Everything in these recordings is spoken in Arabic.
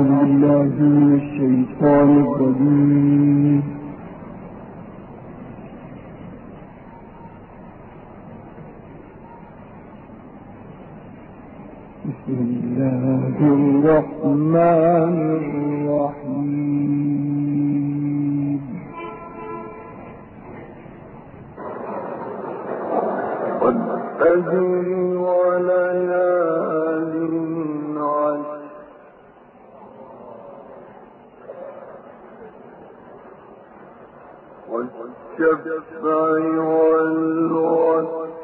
بالله من الشيطان الرجيم. بسم الله الرحمن الرحيم. والفجر وليال عشر والشفع والوتر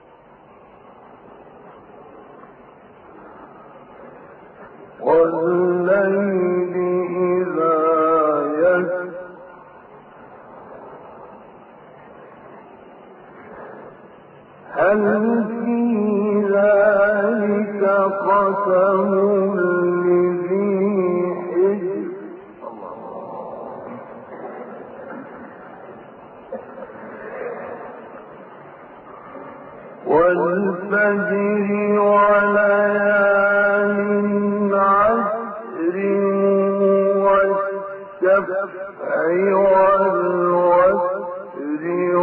والليل إذا يسر هل في ذلك قسم لذي حجر والفجر وليال عشر والشفع والوتر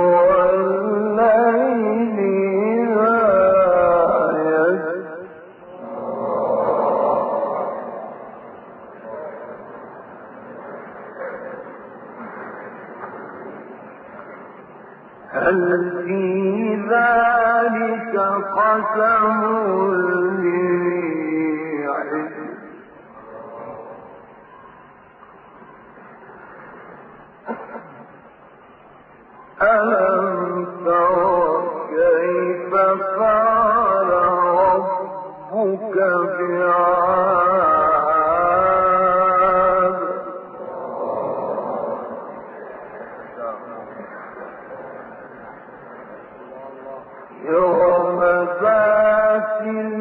والليل إذا يسر هل في ذلك قسم لذي حجر ألم تر كيف فعل ربك بعاد يوم ذات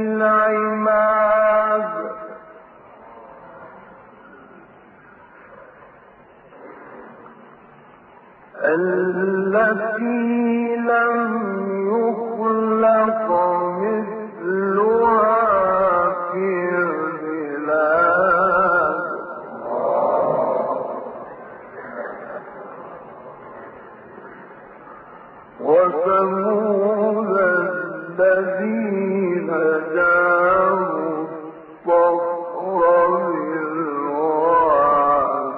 العماد التي لم يخلق مثلها في البلاد وثمود الذين جابوا الصخر بالواد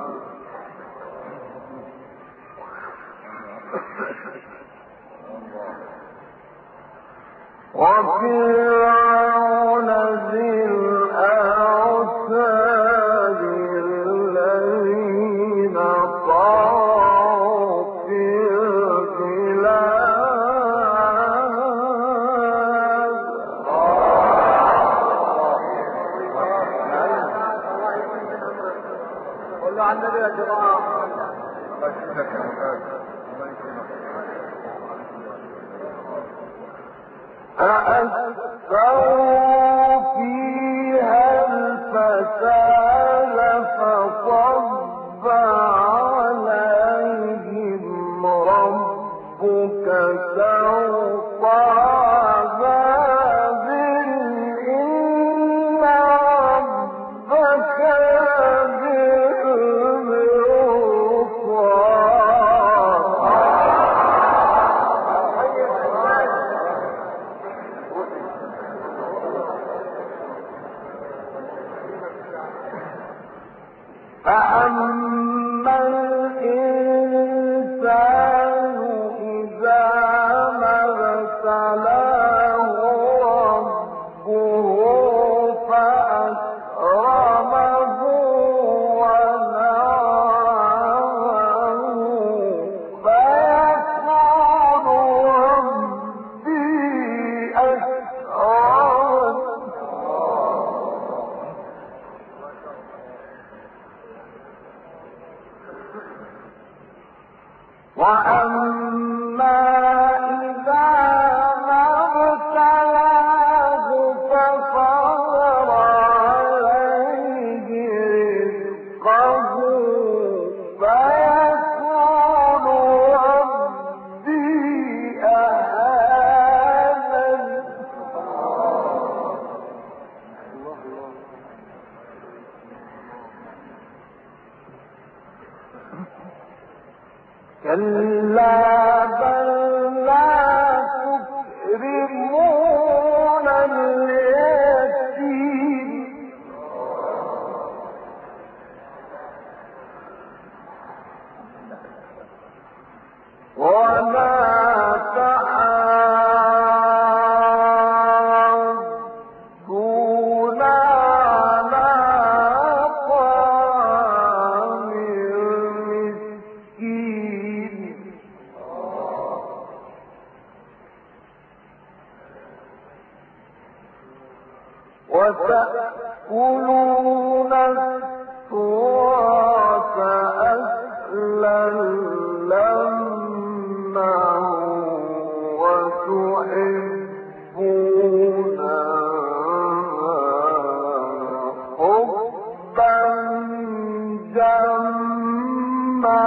وفرعون ذي الأوتاد الذين طغوا في البلاد قولوا عن النبي يا جماعة أأكثروا فيها الفساد فصب عليهم ربك سوط عذاب إن ربك فأما الإنسان إذا ما ابتلاه ربه فأكرمه ونعمه فيقول ربي أكرمن وأما إذا ما ابتلاه فقدر عليه رزقه فيقول ربي أهانن كلا بل لا تكرمون اليتيم ولا تحاضون على طعام المسكين وتأكلون التراث أكلا لما وتحبون حبا جما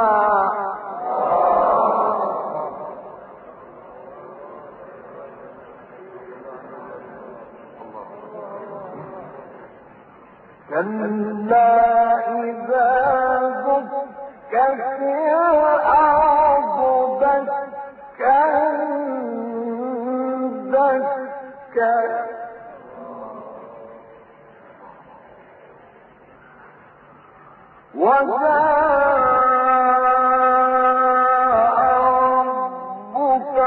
كلا إذا دكت الأرض دكا دكا وجاء ربك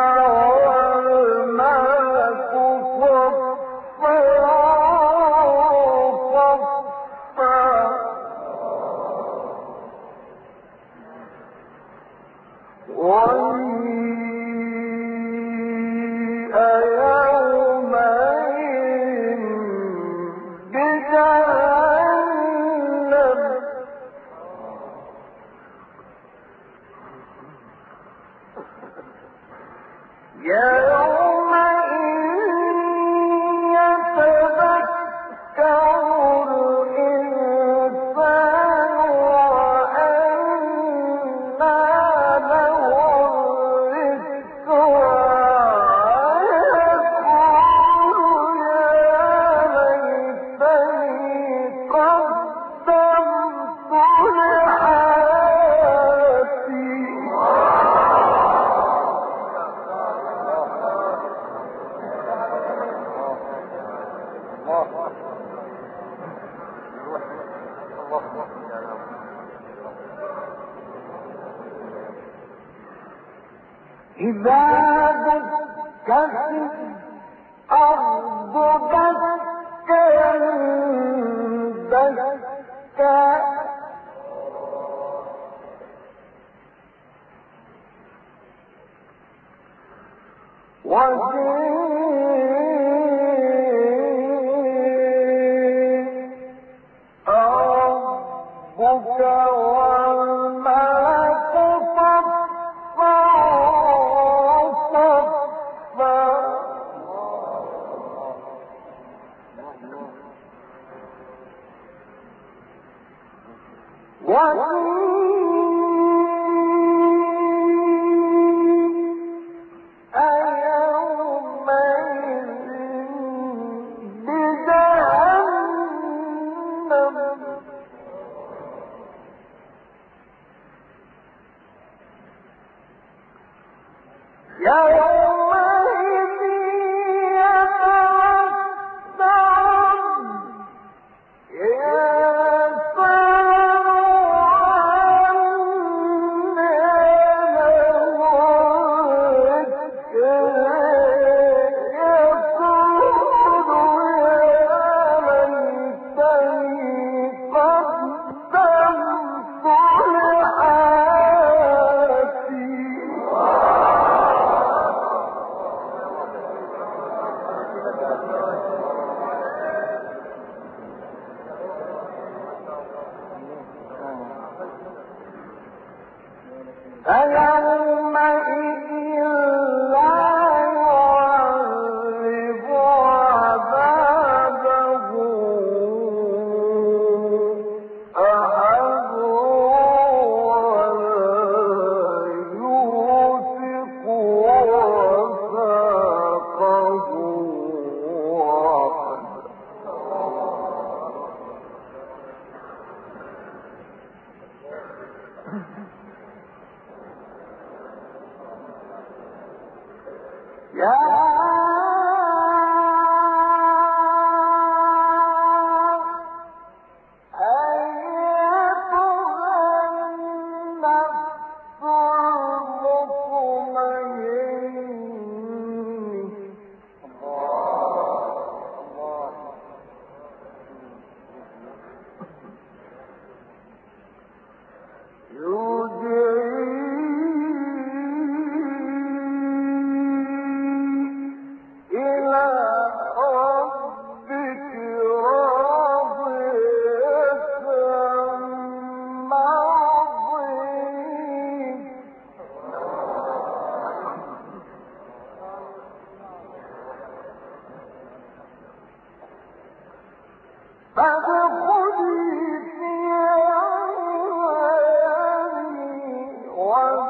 والملك صفا صفا وجيء يومئذ بجهنم يومئذ يتذكر الإنسان وأنى له الذكرى يقول يا ليتني قدمت لحياتي إذا دكت الأرض دكا دكا وجيء ربك والملك صفا صفا يومئذ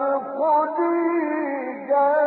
خديجة